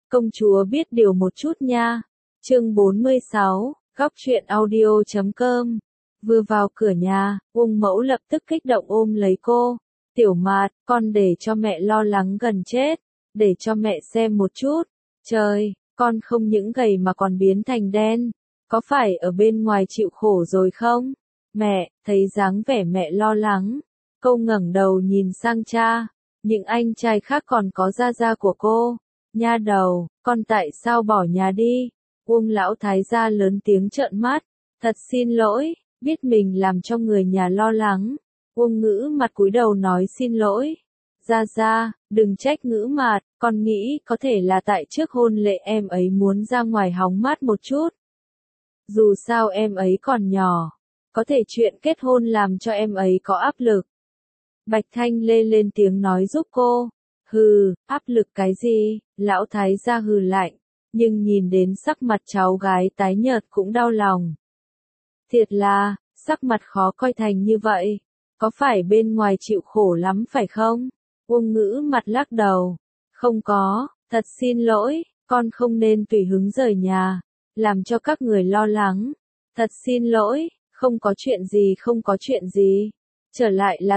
Công chúa biết điều một chút nha. Chương 46, góc truyện audio.com. Vừa vào cửa nhà, Uông Mẫu lập tức kích động ôm lấy cô. Tiểu Mạt, con để cho mẹ lo lắng gần chết. Để cho mẹ xem một chút. Trời, con không những gầy mà còn biến thành đen. Có phải ở bên ngoài chịu khổ rồi không? Mẹ, thấy dáng vẻ mẹ lo lắng. Cô ngẩng đầu nhìn sang cha. Những anh trai khác còn có gia của cô. Nha đầu, con tại sao bỏ nhà đi? Uông lão thái gia lớn tiếng trợn mắt. Thật xin lỗi, biết mình làm cho người nhà lo lắng. Uông Ngữ mặt cúi đầu nói xin lỗi. Gia, đừng trách Ngữ Mạt, con nghĩ có thể là tại trước hôn lễ em ấy muốn ra ngoài hóng mát một chút. Dù sao em ấy còn nhỏ, có thể chuyện kết hôn làm cho em ấy có áp lực. Bạch Thanh Lê lên tiếng nói giúp cô. Hừ, áp lực cái gì? Lão thái gia hừ lạnh, nhưng nhìn đến sắc mặt cháu gái tái nhợt cũng đau lòng. Thiệt là, sắc mặt khó coi thành như vậy, có phải bên ngoài chịu khổ lắm phải không? Uông Ngữ mặt lắc đầu. Không có, thật xin lỗi, con không nên tùy hứng rời nhà, làm cho các người lo lắng. Thật xin lỗi, không có chuyện gì. Trở lại là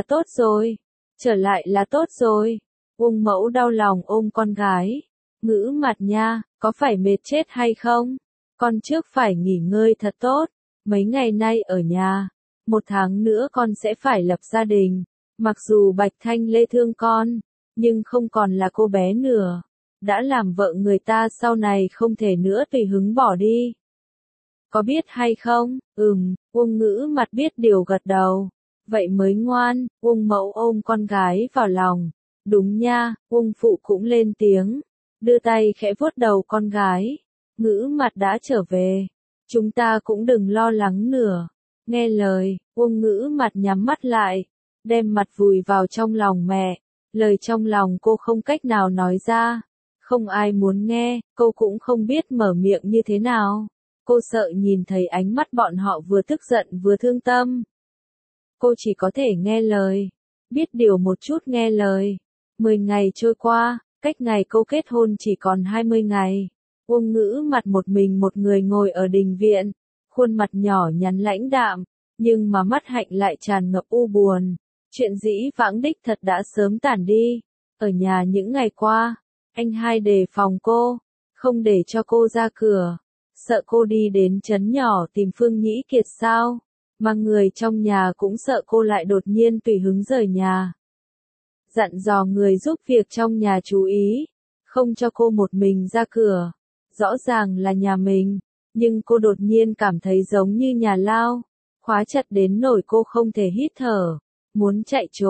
tốt rồi. Uông Mẫu đau lòng ôm con gái. Ngữ Mạt nha, có phải mệt chết hay không? Con trước phải nghỉ ngơi thật tốt. Mấy ngày nay ở nhà, 1 tháng nữa con sẽ phải lập gia đình. Mặc dù Bạch Thanh Lê thương con, nhưng không còn là cô bé nữa. Đã làm vợ người ta sau này không thể nữa tùy hứng bỏ đi. Có biết hay không? Uông Ngữ mặt biết điều gật đầu. Vậy mới ngoan. Uông Mẫu ôm con gái vào lòng. Đúng nha. Uông Phụ cũng lên tiếng, đưa tay khẽ vuốt đầu con gái. Ngữ Mặt đã trở về, chúng ta cũng đừng lo lắng nữa. Nghe lời, Uông Ngữ Mặt nhắm mắt lại, đem mặt vùi vào trong lòng mẹ. Lời trong lòng cô không cách nào nói ra, không ai muốn nghe, cô cũng không biết mở miệng như thế nào. Cô sợ nhìn thấy ánh mắt bọn họ vừa tức giận vừa thương tâm. Cô chỉ có thể nghe lời, biết điều một chút nghe lời. 10 ngày trôi qua, cách ngày cô kết hôn chỉ còn 20 ngày. Uông Ngữ Mặt một mình một người ngồi ở đình viện, khuôn mặt nhỏ nhắn lãnh đạm, nhưng mà mắt hạnh lại tràn ngập u buồn. Chuyện dĩ vãng đích thật đã sớm tản đi. Ở nhà những ngày qua, anh hai đề phòng cô, không để cho cô ra cửa, sợ cô đi đến trấn nhỏ tìm Phương Nhĩ Kiệt sao, mà người trong nhà cũng sợ cô lại đột nhiên tùy hứng rời nhà. Dặn dò người giúp việc trong nhà chú ý, không cho cô một mình ra cửa. Rõ ràng là nhà mình, nhưng cô đột nhiên cảm thấy giống như nhà lao, khóa chặt đến nỗi cô không thể hít thở. Muốn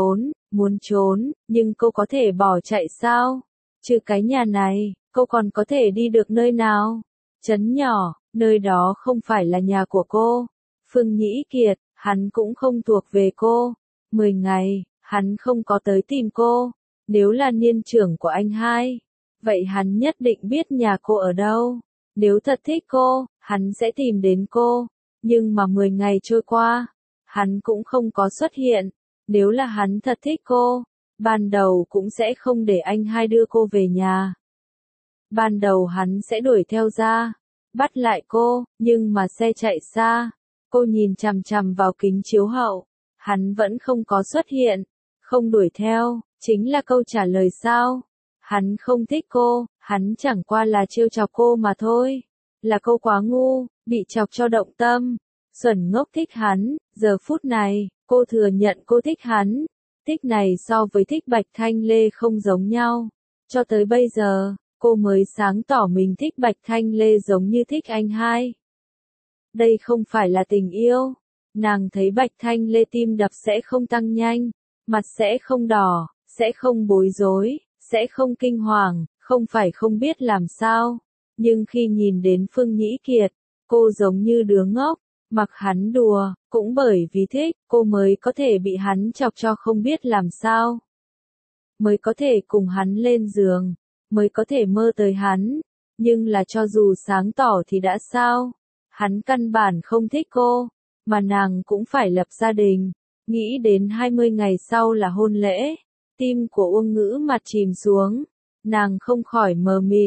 trốn, nhưng cô có thể bỏ chạy sao? Trừ cái nhà này, cô còn có thể đi được nơi nào? Trấn nhỏ, nơi đó không phải là nhà của cô. Phương Nhĩ Kiệt, hắn cũng không thuộc về cô. 10 ngày, hắn không có tới tìm cô. Nếu là niên trưởng của anh hai, vậy hắn nhất định biết nhà cô ở đâu. Nếu thật thích cô, hắn sẽ tìm đến cô. Nhưng mà 10 ngày trôi qua, hắn cũng không có xuất hiện. Nếu là hắn thật thích cô, ban đầu cũng sẽ không để anh hai đưa cô về nhà. Ban đầu hắn sẽ đuổi theo ra, bắt lại cô, nhưng mà xe chạy xa. Cô nhìn chằm chằm vào kính chiếu hậu, hắn vẫn không có xuất hiện. Không đuổi theo, chính là câu trả lời sao? Hắn không thích cô, hắn chẳng qua là trêu chọc cô mà thôi. Là cô quá ngu, bị chọc cho động tâm. Xuẩn ngốc thích hắn, giờ phút này, cô thừa nhận cô thích hắn. Thích này so với thích Bạch Thanh Lê không giống nhau. Cho tới bây giờ, cô mới sáng tỏ mình thích Bạch Thanh Lê giống như thích anh hai. Đây không phải là tình yêu. Nàng thấy Bạch Thanh Lê tim đập sẽ không tăng nhanh, mặt sẽ không đỏ, sẽ không bối rối, sẽ không kinh hoàng, không phải không biết làm sao. Nhưng khi nhìn đến Phương Nhĩ Kiệt, cô giống như đứa ngốc, mặc hắn đùa, cũng bởi vì thích, cô mới có thể bị hắn chọc cho không biết làm sao. Mới có thể cùng hắn lên giường, mới có thể mơ tới hắn, nhưng là cho dù sáng tỏ thì đã sao? Hắn căn bản không thích cô, mà nàng cũng phải lập gia đình. Nghĩ đến 20 ngày sau là hôn lễ, tim của Uông Ngữ Mặt chìm xuống, nàng không khỏi mờ mịt.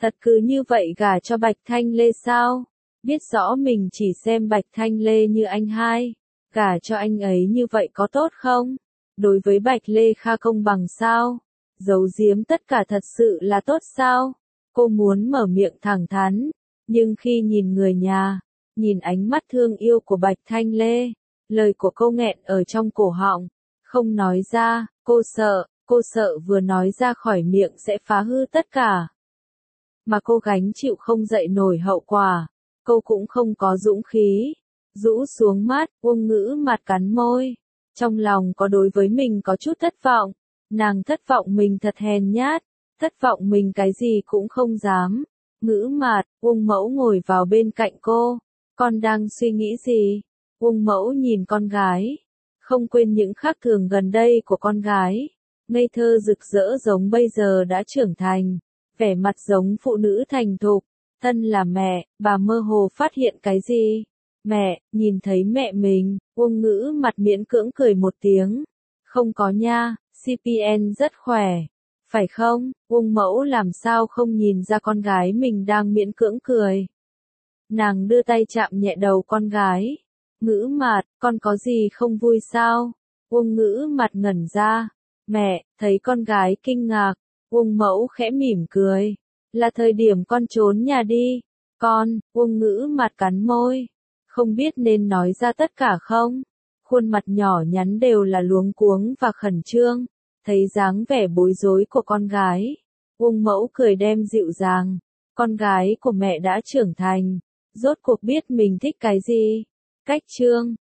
Thật cứ như vậy gả cho Bạch Thanh Lê sao? Biết rõ mình chỉ xem Bạch Thanh Lê như anh hai. Gả cho anh ấy như vậy có tốt không? Đối với Bạch Lê Kha công bằng sao? Giấu giếm tất cả thật sự là tốt sao? Cô muốn mở miệng thẳng thắn, nhưng khi nhìn người nhà, nhìn ánh mắt thương yêu của Bạch Thanh Lê, lời của cô nghẹn ở trong cổ họng, không nói ra, cô sợ vừa nói ra khỏi miệng sẽ phá hư tất cả. Mà cô gánh chịu không dậy nổi hậu quả, cô cũng không có dũng khí. Rũ xuống mắt, Uông Ngữ mặt cắn môi. Trong lòng có đối với mình có chút thất vọng. Nàng thất vọng mình thật hèn nhát, thất vọng mình cái gì cũng không dám. Ngữ mạt, Uông Mẫu ngồi vào bên cạnh cô. Con đang suy nghĩ gì? Uông Mẫu nhìn con gái. Không quên những khác thường gần đây của con gái. Ngây thơ rực rỡ giống bây giờ đã trưởng thành. Vẻ mặt giống phụ nữ thành thục. Thân là mẹ, bà mơ hồ phát hiện cái gì? Mẹ, nhìn thấy mẹ mình, Uông Ngữ mặt miễn cưỡng cười một tiếng. Không có nha, CPN rất khỏe. Phải không? Uông Mẫu làm sao không nhìn ra con gái mình đang miễn cưỡng cười. Nàng đưa tay chạm nhẹ đầu con gái. Ngữ mạt, con có gì không vui sao? Uông Ngữ mặt ngẩn ra. Mẹ, thấy con gái kinh ngạc. Uông Mẫu khẽ mỉm cười. Là thời điểm con trốn nhà đi. Con, Uông Ngữ mặt cắn môi. Không biết nên nói ra tất cả không? Khuôn mặt nhỏ nhắn đều là luống cuống và khẩn trương. Thấy dáng vẻ bối rối của con gái. Uông Mẫu cười đem dịu dàng. Con gái của mẹ đã trưởng thành. Rốt cuộc biết mình thích cái gì? Cách chương